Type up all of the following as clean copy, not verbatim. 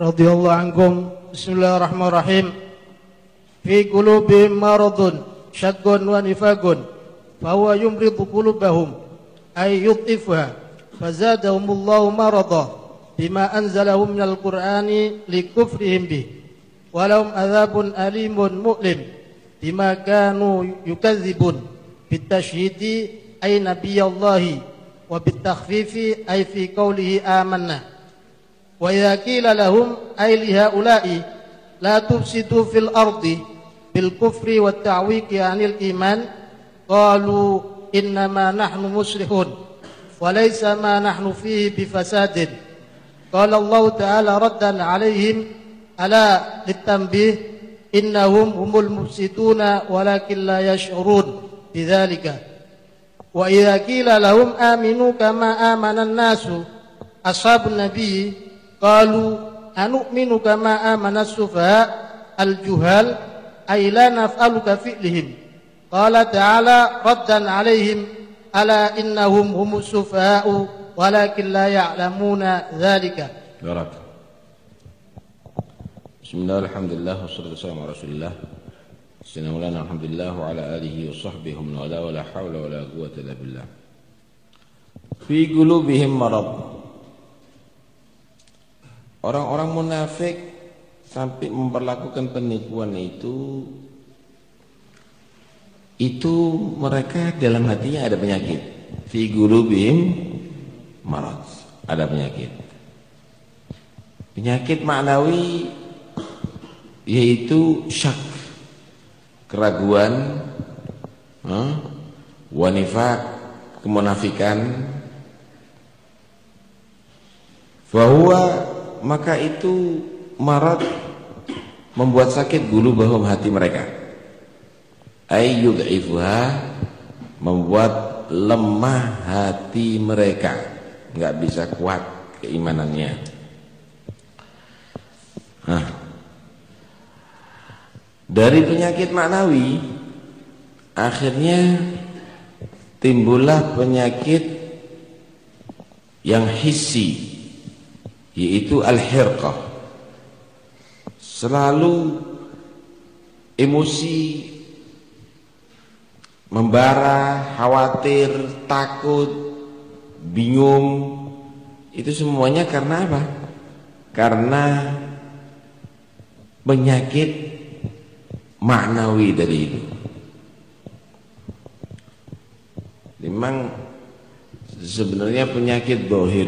radhiyallahu anhum. Bismillahirrahmanirrahim. Fi qulubihim maradun syaqqun wa nifaqun fa huwa yumridu qulubahum ay yudhifha fazadahumullahu marada bima anzalahum minal qur'ani likufrihim bih wa lahum adzabun alimun mu'lim bima kanu yukadzibun bitashhidi ay nabiyallahi wa bitakhfifi ay fi qawlihi amanna. Wa idza qila lahum ay li haula'i la tufsidu fil ardi bil kufri wat ta'wiqi 'anil iman qalu innama nahnu muslihun wa laysa ma nahnu fihi bifasadin. Qala Allah ta'ala raddan 'alaihim ala litanbih innahum humul mufsiduna walakin la yash'urun bidzalika. Wa idza qila lahum aminu kama amana an-nasu ashabun nabiy qalu anu'minu kama amana as-sufaha al-juhal ay la naf'alu ka fi'lihim. Qala ta'ala raddan 'alaihim ala innahum humus sufaha'u walakin la ya'lamuna dzalika. Barak. Bismillah, alhamdulillah, wassalatu wassalamu ala rasulillah sayyidina maulana alhamdulillah wa ala alihi wa sahbihi wa ala wala hawla wala quwwata illa billah. Fi qulubihim marad. Orang-orang munafik sampai memperlakukan penipuan itu mereka dalam hatinya ada penyakit. Fi qulubihim marad, ada penyakit. Penyakit maknawi yaitu syak, keraguan, wanifaq, kemunafikan. Bahwa maka itu marad membuat sakit qulubahum, hati mereka. Ay yud'ifuha, membuat lemah hati mereka, enggak bisa kuat keimanannya. Dari penyakit maknawi akhirnya timbullah penyakit yang hissi, yaitu al-hirqah. Selalu emosi, membara, khawatir, takut, bingung. Itu semuanya karena apa? Karena penyakit maknawi dari itu. Memang sebenarnya penyakit zahir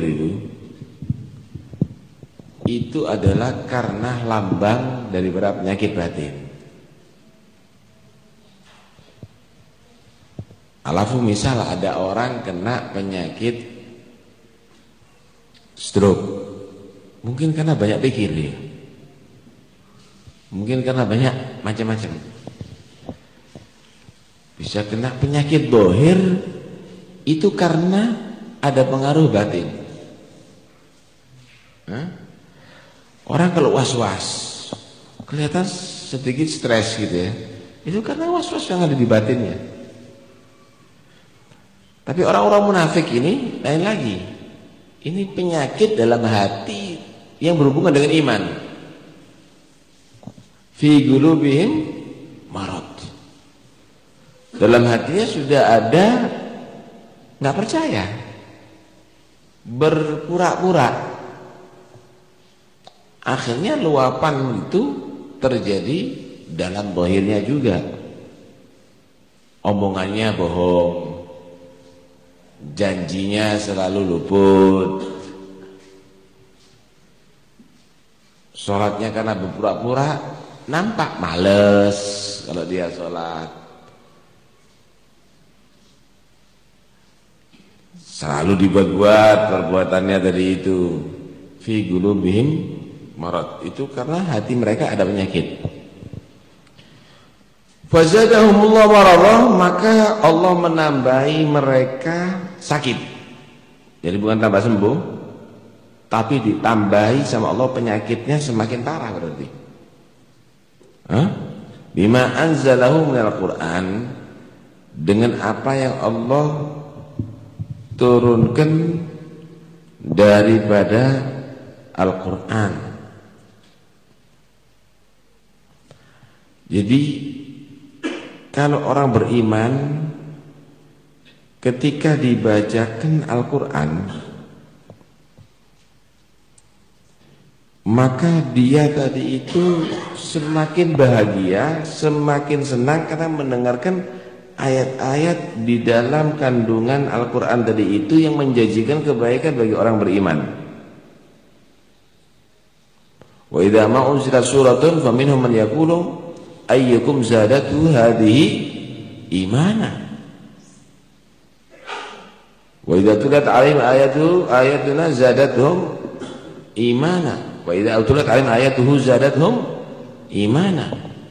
itu adalah karena lambang daripada penyakit batin. Alafu misal ada orang kena penyakit stroke, mungkin karena banyak pikir dia, mungkin karena banyak macam-macam. Bisa kena penyakit zahir itu karena ada pengaruh batin. Orang kalau was-was kelihatan sedikit stres gitu ya, itu karena was-was yang ada di batinnya. Tapi orang-orang munafik ini lain lagi. Ini penyakit dalam hati yang berhubungan dengan iman. Fi qulubihim marad. Dalam hatinya sudah ada nggak percaya, berpura-pura. Akhirnya luapan itu terjadi dalam zahirnya juga. Omongannya bohong, janjinya selalu luput, sholatnya karena berpura-pura nampak males kalau dia sholat. Selalu dibuat-buat perbuatannya tadi itu. Fi qulubihim marad, itu karena hati mereka ada penyakit. Fazadahumullah maradah, maka Allah menambahi mereka sakit. Jadi bukan tambah sembuh, tapi ditambahi sama Allah penyakitnya semakin parah berarti. Bima anzalahu minal Qur'an, dengan apa yang Allah turunkan daripada Al-Qur'an. Jadi kalau orang beriman ketika dibacakan Al-Quran, maka dia tadi itu semakin bahagia, semakin senang karena mendengarkan ayat-ayat di dalam kandungan Al-Quran tadi itu yang menjanjikan kebaikan bagi orang beriman. Wa idza ma unzilat suratun faminhum man yaqulu ayyukum zadatu hadhihi imana. Wa idza tulat 'alaihim ayatuna zadatuhum imana. Wa idza tulat 'alaihim ayatuhu zadatuhum imana.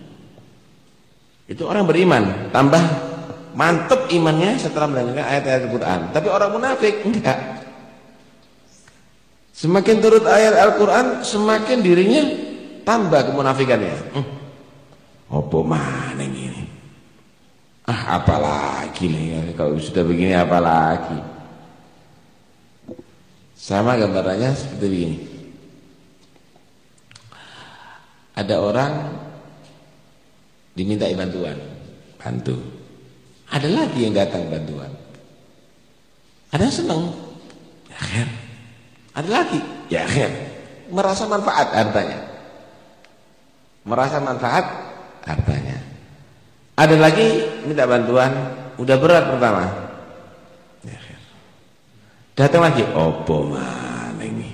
Itu orang beriman, tambah mantap imannya setelah mendengarkan ayat-ayat Al-Quran. Tapi orang munafik enggak. Semakin turut ayat Al-Quran, semakin dirinya tambah kemunafikannya. Apa mana ini? Apalagi nih, kalau sudah begini apalagi. Sama gambarannya seperti begini. Ada orang diminta bantuan, bantu. Ada lagi yang datang bantuan. Ada yang senang, ya khair. Ada lagi, ya khair. Merasa manfaat hartanya. Merasa manfaat hartanya. Ada lagi minta bantuan, udah berat pertama. Ya khair. Datang lagi, opo mana ini?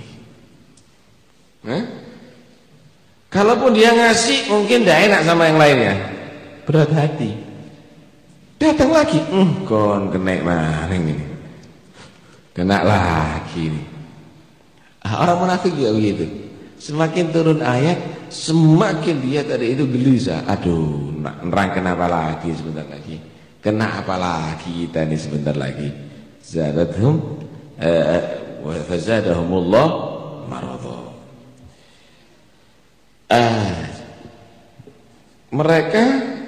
Kalaupun dia ngasih mungkin tidak enak sama yang lainnya, berat hati. Datang lagi, kon kena maring ini, kena lagi ini. Orang munafik juga begitu. Semakin turun ayat, semakin dia tadi itu gelisah. Aduh, nerang kenapa lagi sebentar lagi? Kena apa lagi kita ini sebentar lagi? Zadathum wa fazadahumullah maradha. Mereka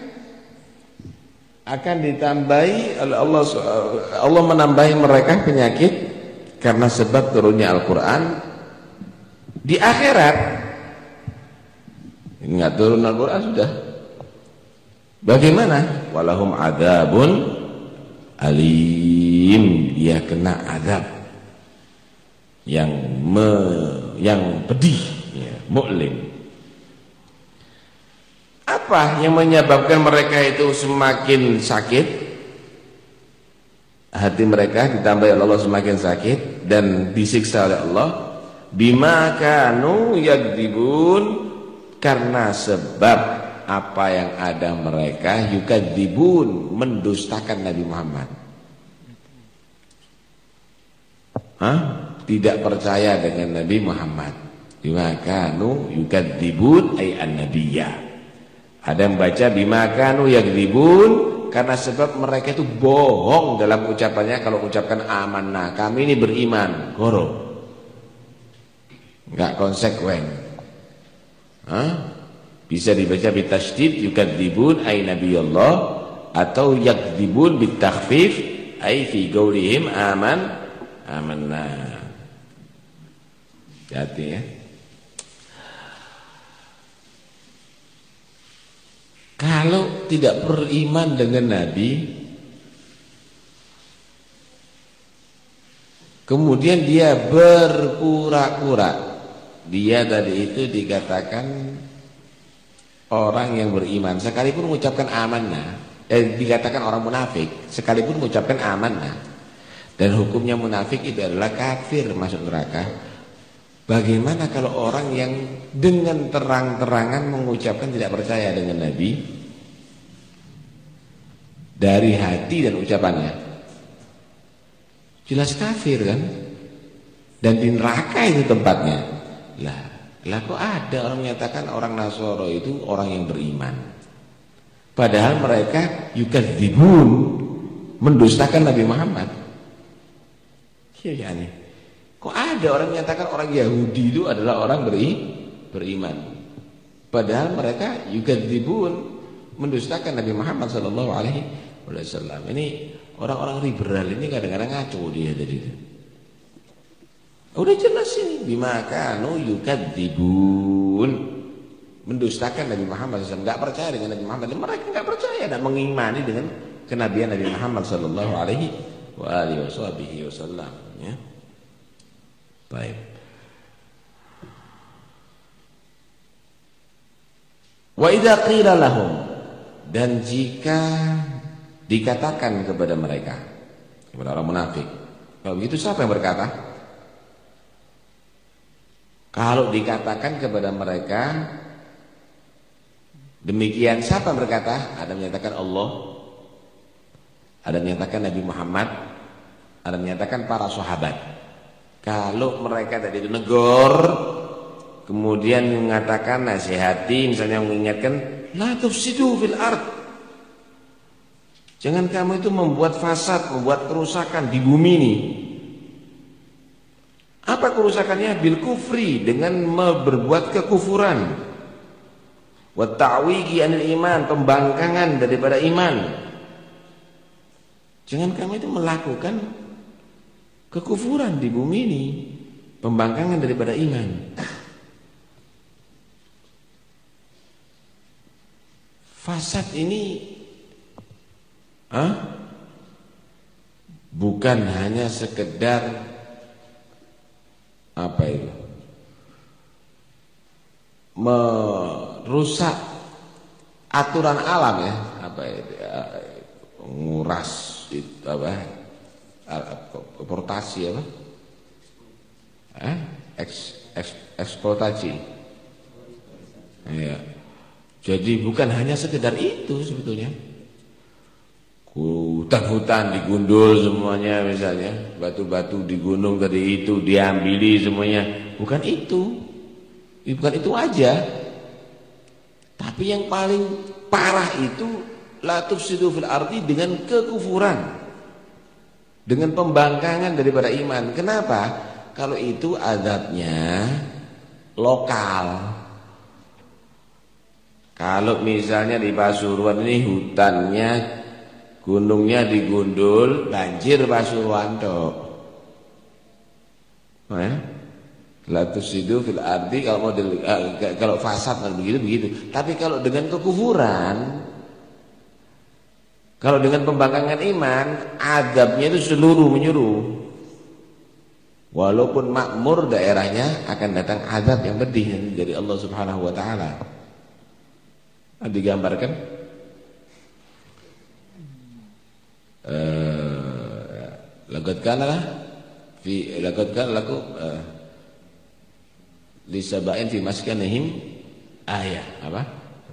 akan ditambahi oleh Allah menambahi mereka penyakit karena sebab turunnya Al-Quran. Di akhirat enggak turun Al-Quran sudah. Bagaimana? Walahum adzabun alim, dia kena azab yang pedih, ya, mu'lim. Apa yang menyebabkan mereka itu semakin sakit? Hati mereka ditambah oleh Allah semakin sakit dan disiksa oleh Allah. Bima kanu yakdzibun, karena sebab apa yang ada mereka yukadzibun, mendustakan Nabi Muhammad. Tidak percaya dengan Nabi Muhammad. Bima kanu yukadzibun ay an-nabiyya. Ada yang baca bima kanu yakdzibun, karena sebab mereka itu bohong dalam ucapannya. Kalau ucapkan amanah, kami ini beriman, goro, enggak konsekuen. Bisa dibaca bitasydid yukadzibun ay nabiyullah, atau yakdzibun bitakhfif ay fi qaulihim amanna. Hati ya. Kalau tidak beriman dengan Nabi, kemudian dia berpura-pura, dia tadi itu dikatakan orang yang beriman, sekalipun mengucapkan amanah, dikatakan orang munafik, sekalipun mengucapkan amanah, dan hukumnya munafik itu adalah kafir, masuk neraka. Bagaimana kalau orang yang dengan terang-terangan mengucapkan tidak percaya dengan Nabi dari hati dan ucapannya? Jelas kafir kan? Dan di neraka itu tempatnya. Lah kok ada orang menyatakan orang Nasoro itu orang yang beriman, padahal mereka yukadzibun, mendustakan Nabi Muhammad. Iya nih. Kok ada orang menyatakan orang Yahudi itu adalah orang beriman, padahal mereka yukadzibun, mendustakan Nabi Muhammad sallallahu alaihi wasallam. Ini orang-orang liberal ini kadang-kadang ngaco dia tadi. Udah jelas ini bima kanu yukadzibun. mendustakan Nabi Muhammad SAW, nggak percaya dengan Nabi Muhammad. Mereka nggak percaya dan mengimani dengan kenabian Nabi Muhammad Sallallahu Alaihi Wasallam. Ya. Baik. Wa idza qila lahum, dan jika dikatakan kepada mereka, kepada orang munafik, kalau begitu siapa yang berkata? Kalau dikatakan kepada mereka demikian, siapa yang berkata? Ada menyatakan Allah, ada menyatakan Nabi Muhammad, ada menyatakan para sahabat. Kalau mereka tadi itu negor, kemudian mengatakan, nasihati, misalnya mengingatkan, la tufsidu fil ard, jangan kamu itu membuat fasad, membuat kerusakan di bumi ini. Apa kerusakannya? Bil kufri, dengan berbuat kekufuran. Wa ta'wigi anil iman, pembangkangan daripada iman. Jangan kamu itu melakukan kekufuran di bumi ini, pembangkangan daripada iman. Fasad ini bukan hanya sekedar apa itu, merusak aturan alam ya, apa itu, nguras itu, apa eksportasi apa, eksploitasi ya. Jadi bukan hanya sekedar itu sebetulnya. Hutan-hutan digundul semuanya, misalnya batu-batu di gunung tadi itu diambili semuanya. Bukan itu, bukan itu aja. Tapi yang paling parah itu la tufsidu fil ardi, dengan kekufuran, dengan pembangkangan daripada iman. Kenapa? Kalau itu azabnya lokal. Kalau misalnya di Pasuruan ini hutannya, gunungnya digundul, banjir Pasuruan tok. La tusidu fil ardi, kalau model kalau fasad kan begitu. Tapi kalau dengan kekufuran, kalau dengan pembangkangan iman, azabnya itu seluruh menyeluruh. Walaupun makmur daerahnya, akan datang azab yang pedih dari Allah Subhanahu wa taala. Digambarkan laqad kana lakum lisaba'in fi maskanihim ayah apa?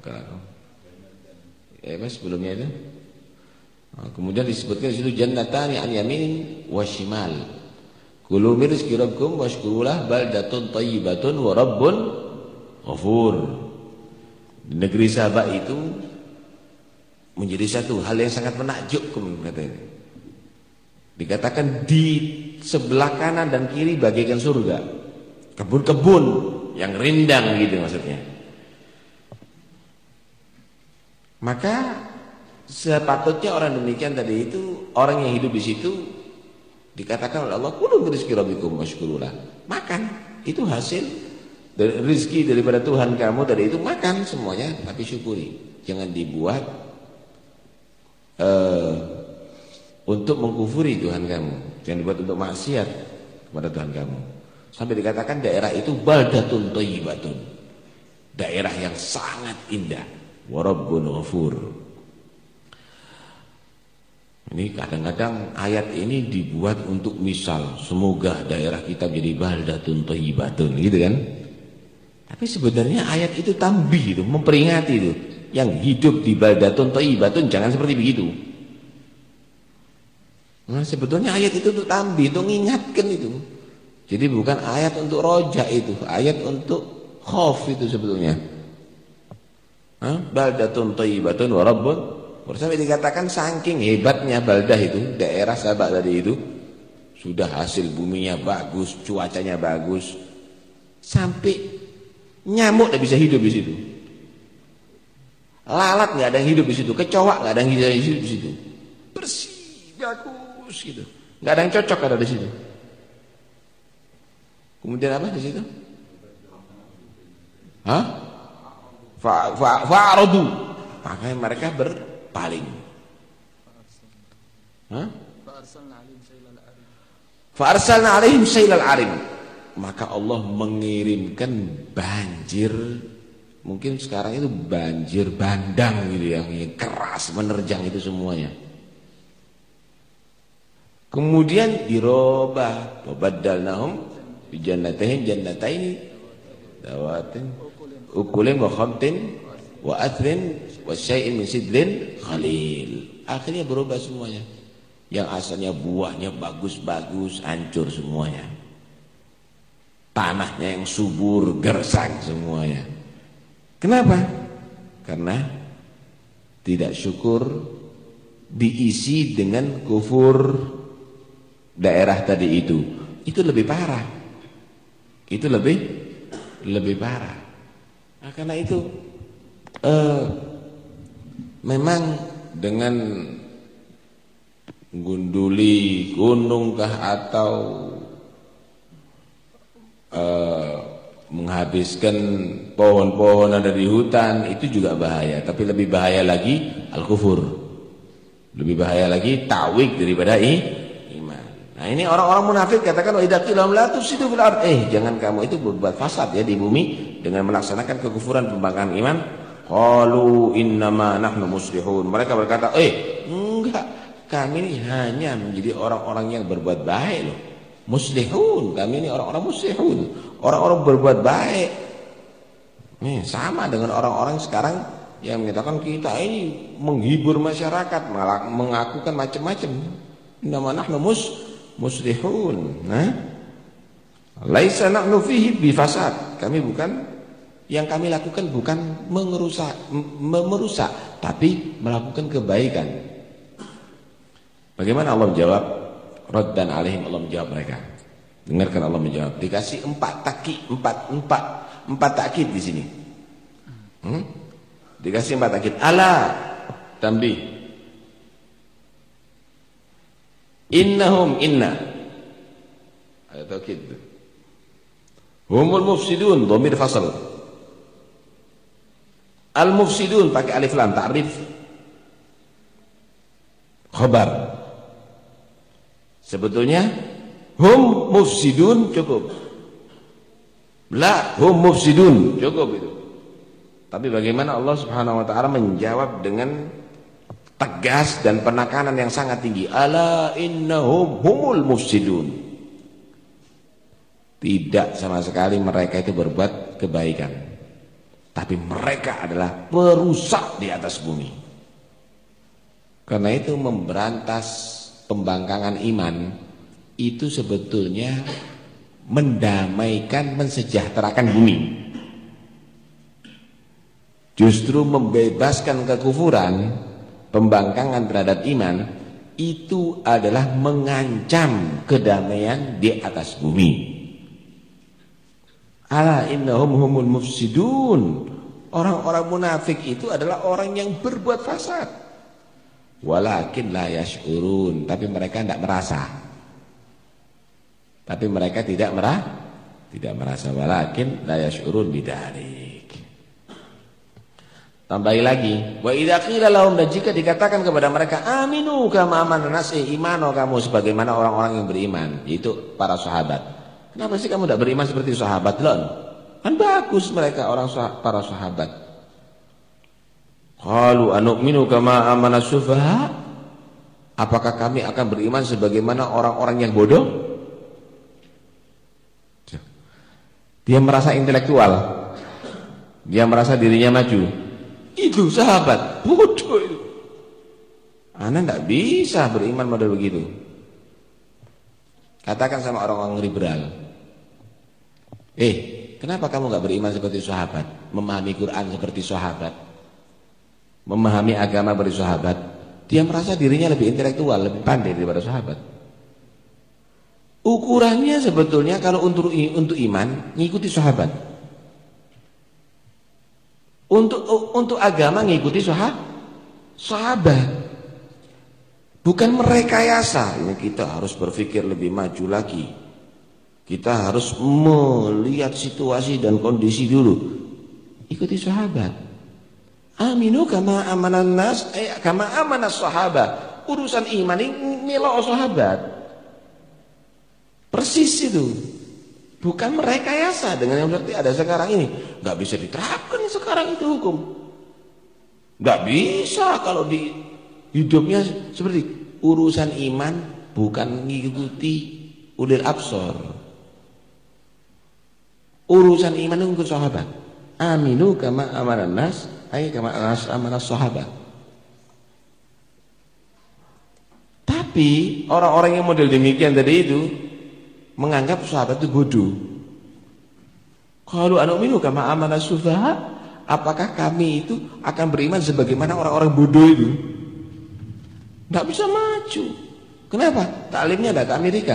Sebelumnya itu. Kemudian disebutkan di situ jannatani an yamin wa shimal. Kulu min rizqi rabbikum washkurulah baldatun thayyibatun wa rabbun ghafur. Di negeri Sabah itu menjadi satu hal yang sangat menakjubkan, katanya. Dikatakan di sebelah kanan dan kiri bagaikan surga, kebun-kebun yang rindang gitu maksudnya. Maka sepatutnya orang demikian tadi itu, orang yang hidup di situ, dikatakan oleh Allah, kulu min rizqi rabbikum washkurulah, makan, itu hasil dari rezeki daripada Tuhan kamu tadi itu, makan semuanya, tapi syukuri. Jangan dibuat untuk mengkufuri Tuhan kamu, jangan dibuat untuk maksiat kepada Tuhan kamu. Sampai dikatakan daerah itu baldatun thayyibatun, daerah yang sangat indah, wa rabbun ghafur. Ini kadang-kadang ayat ini dibuat untuk misal, semoga daerah kita jadi baldatun thayyibatun, gitu kan? Tapi sebenarnya ayat itu tambih itu, memperingati itu. Yang hidup di baldatun thayyibatun jangan seperti begitu. Nah, sebetulnya ayat itu untuk tambih, untuk mengingatkan itu. Jadi bukan ayat untuk roja itu, ayat untuk khauf itu sebetulnya. Baldatun thayyibatun wa rabbun. Sampai dikatakan saking hebatnya baldah itu, daerah Sabah tadi itu, sudah hasil buminya bagus, cuacanya bagus, sampai nyamuk tidak bisa hidup di situ, lalat nggak ada yang hidup di situ, kecoak nggak ada yang hidup di situ, bersih, bagus gitu, nggak ada yang cocok ada di situ. Kemudian apa di situ? fa'aradu, maka mereka berpaling. Fa'arsalna alaihim sailal arim, maka Allah mengirimkan banjir. Mungkin sekarang itu banjir bandang gitu yang keras menerjang itu semuanya. Kemudian dirobah, wabaddalnahum bijannatayn jannataini dawatin ukulin wa khamtin wa athrin wa syai'in min sidrin khalil. Akhirnya berubah semuanya. Yang asalnya buahnya bagus-bagus hancur semuanya. Tanahnya yang subur gersang semuanya. Kenapa? Karena tidak syukur, diisi dengan kufur daerah tadi itu. Itu lebih parah. Itu lebih parah. Nah, karena itu memang dengan gunduli gunungkah atau menghabiskan pohon-pohon ada di hutan itu juga bahaya, tapi lebih bahaya lagi al-kufur. Lebih bahaya lagi ta'wik daripada iman. Nah, ini orang-orang munafik katakan wa idza qila lahum la tufsidu fil ard, jangan kamu itu berbuat fasad ya di bumi dengan melaksanakan kekufuran pembangkangan iman. Qalu innama nahnu muslihun. Mereka berkata, enggak, kami ini hanya menjadi orang-orang yang berbuat baik loh. Muslihun, kami ini orang-orang muslihun, orang-orang berbuat baik. Nih, sama dengan orang-orang sekarang yang menyatakan kita ini menghibur masyarakat, malah mengakukan macam-macam. Nama nahnu muslihun. Nah, laisa nahnu fihi bifasad. Kami bukan, yang kami lakukan bukan merusak, tapi melakukan kebaikan. Bagaimana Allah menjawab? Raddan alaihim, Allah menjawab mereka. Dengarkan Allah menjawab. Dikasih empat takkid di sini. Dikasih 4 takkid. Ala tambih. Innahum inna. Ada takkid. Humul mufsidun, dhamir fasal. Al mufsidun pakai alif lam ta'rif. Khabar. Sebetulnya hum mufsidun cukup. La hum mufsidun cukup itu. Tapi bagaimana Allah Subhanahu wa taala menjawab dengan tegas dan penekanan yang sangat tinggi. Ala innahum humul mufsidun. Tidak sama sekali mereka itu berbuat kebaikan. Tapi mereka adalah perusak di atas bumi. Karena itu memberantas pembangkangan iman itu sebetulnya mendamaikan, mensejahterakan bumi. Justru membebaskan kekufuran, pembangkangan terhadap iman itu adalah mengancam kedamaian di atas bumi. Ala innahum humul mufsidun. Orang-orang munafik itu adalah orang yang berbuat fasad. Walakin la yash'urun, tapi mereka tidak merasa. Tapi mereka tidak merasa. Walakin la yash'urun bidzalik. Tambahi lagi, wa idza qila lahum, dan jika dikatakan kepada mereka aminu kama amana nas, imano kamu sebagaimana orang-orang yang beriman, yaitu para sahabat. Kenapa sih kamu tidak beriman seperti sahabat lon? Kan bagus mereka para sahabat. Qalu anu'minu kama amana sufaha? Apakah kami akan beriman sebagaimana orang-orang yang bodoh? Dia merasa intelektual. Dia merasa dirinya maju. Itu sahabat bodoh itu. Anda tidak bisa beriman model begitu. Katakan sama orang-orang liberal. Kenapa kamu tidak beriman seperti sahabat? Memahami Quran seperti sahabat, memahami agama dari sahabat. Dia merasa dirinya lebih intelektual, lebih pandai daripada sahabat. Ukurannya sebetulnya kalau untuk iman ngikuti sahabat. Untuk agama ngikuti sahabat. Bukan merekayasa. Ini kita harus berpikir lebih maju lagi. Kita harus melihat situasi dan kondisi dulu. Ikuti sahabat. Aminu kama amanan nas, kama amanas sahabat. Urusan iman ini melok sahabat. Persis itu. Bukan merekayasa dengan yang berarti ada sekarang ini. Enggak bisa diterapkan sekarang itu hukum. Enggak bisa kalau di hidupnya seperti urusan iman bukan mengikuti ulil absor. Urusan iman itu sahabat. Aminu kama amanan nas, kama amanas sahabat. Tapi orang-orang yang model demikian tadi itu menganggap sahabat itu bodoh. Kalau anu'minu kama amanas sufaha, apakah kami itu akan beriman sebagaimana orang-orang bodoh itu? Tidak bisa maju. Kenapa? Taklimnya ada ke Amerika.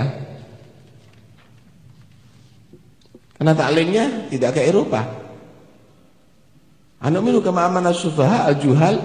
Karena taklimnya tidak ke Eropa. Anu'minu kama amanas sufaha al-juhal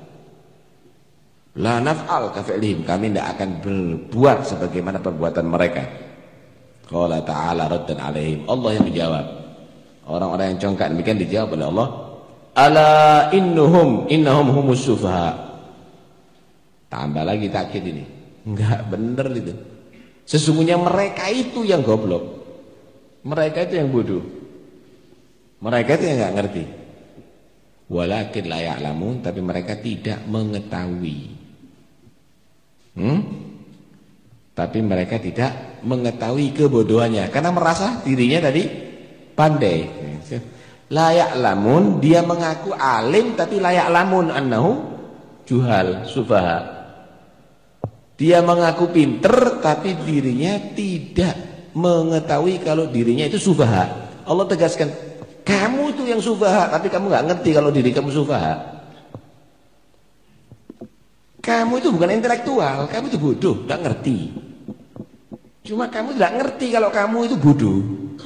la naf'al kafa'lihim. Kami tidak akan berbuat sebagaimana perbuatan mereka. Qala ta'ala raddan alaihim. Allah yang menjawab. Orang-orang yang congkak demikian dijawab oleh Allah. Ala innahum humus sufaha. Tambah lagi takkid ini. Enggak benar itu. Sesungguhnya mereka itu yang goblok. Mereka itu yang bodoh. Mereka itu yang enggak ngerti. Walakin la ya'lamun, tapi mereka tidak mengetahui. Tapi mereka tidak mengetahui kebodohannya karena merasa dirinya tadi pandai. La ya'lamun, dia mengaku alim tapi la ya'lamun annahu juhal sufaha. Dia mengaku pinter tapi dirinya tidak mengetahui kalau dirinya itu sufaha. Allah tegaskan, kamu itu yang sufaha tapi kamu nggak ngerti kalau diri kamu sufaha. Kamu itu bukan intelektual, kamu itu bodoh, nggak ngerti. Cuma kamu tidak ngerti kalau kamu itu bodoh.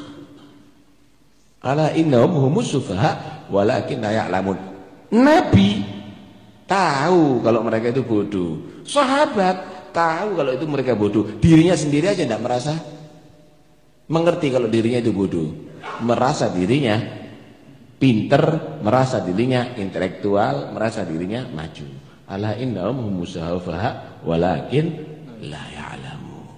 Ala innahum humus sufaha walakin la ya'lamun. Nabi tahu kalau mereka itu bodoh. Sahabat tahu kalau itu mereka bodoh. Dirinya sendiri aja tidak merasa mengerti kalau dirinya itu bodoh. Merasa dirinya pinter, merasa dirinya intelektual, merasa dirinya maju. Ala innahum humus sufaha walakin la ya'lamun.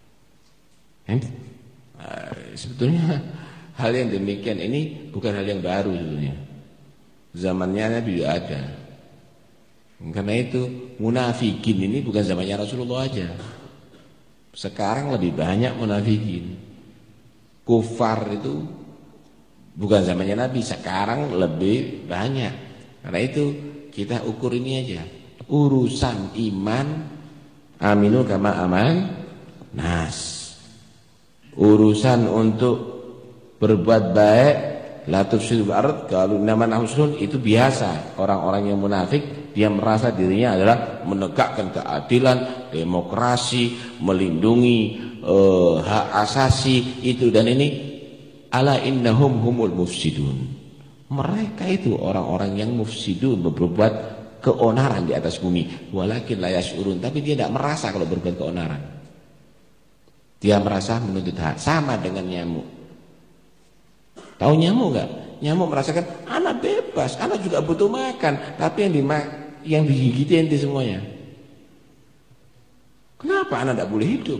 Sebetulnya hal yang demikian ini bukan hal yang baru sebetulnya. Zamannya Nabi juga ada. Karena itu munafikin ini bukan zamannya Rasulullah aja. Sekarang lebih banyak munafikin. Kufar itu bukan zamannya Nabi, sekarang lebih banyak. Karena itu kita ukur ini aja. Urusan iman aminu kama aman nas. Urusan untuk berbuat baik la tufsidu fil ard qalu innaman nahsun, itu biasa. Orang-orang yang munafik dia merasa dirinya adalah menegakkan keadilan, demokrasi, melindungi hak asasi itu dan ini. Ala innahum humul mufsidun. Mereka itu orang-orang yang mufsidun, berbuat keonaran di atas bumi. Walakin la yash'urun, tapi dia tidak merasa kalau berbuat keonaran. Dia merasa menuntut hak, sama dengan nyamuk. Tahu nyamuk enggak? Nyamuk merasakan anak bebas, anak juga butuh makan, tapi yang digigiti ente semuanya. Kenapa anak tidak boleh hidup?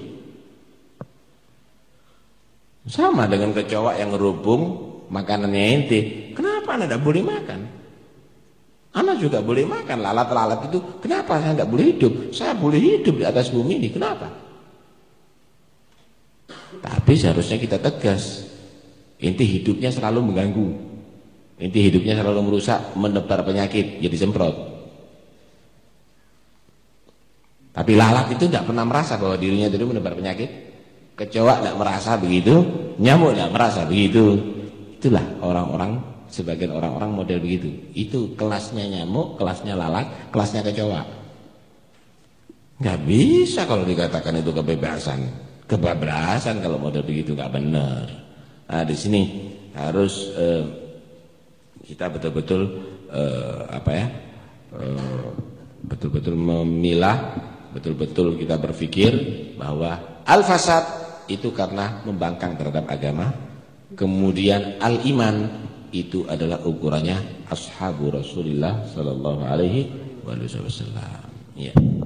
Sama dengan kecoak yang ngerubung makanannya ente. Kenapa anak tidak boleh makan? Anak juga boleh makan. Lalat-lalat itu, kenapa saya tidak boleh hidup? Saya boleh hidup di atas bumi ini, kenapa? Tapi seharusnya kita tegas. Inti hidupnya selalu mengganggu. Inti hidupnya selalu merusak, menebar penyakit, jadi semprot. Tapi lalat itu tidak pernah merasa bahwa dirinya itu menebar penyakit. Kecoak tidak merasa begitu, nyamuk tidak merasa begitu. Itulah orang-orang, sebagian orang-orang model begitu. Itu kelasnya nyamuk, kelasnya lalat, kelasnya kecoak. Nggak bisa kalau dikatakan itu kebebasan. Kebablasan kalau model begitu, nggak benar. Nah di sini harus kita betul-betul betul-betul memilah, betul-betul kita berpikir bahwa al-fasad itu karena membangkang terhadap agama. Kemudian al-iman itu adalah ukurannya ashabu Rasulillah sallallahu alaihi wasallam. Ya.